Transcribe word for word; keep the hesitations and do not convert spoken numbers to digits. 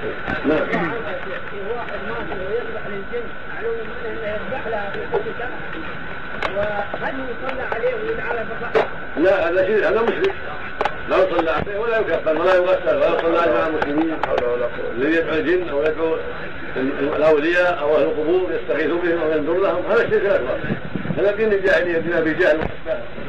نعم. واحد مات ويذبح للجن معلوم انه يذبح له في كل سنه، وهل يصلى عليه ويدعى له بالرحمه؟ لا هذا شيء، هذا مشرك، لا يصلى عليه ولا يكفر ولا يغسل ولا يصلى عليه مع المسلمين الذي يدعو الجن او يدعو الاولياء او اهل القبور يستغيث بهم او ينذر لهم، هذا الشرك الاكبر، هذا دين الجاهليه، دين ابي جهل.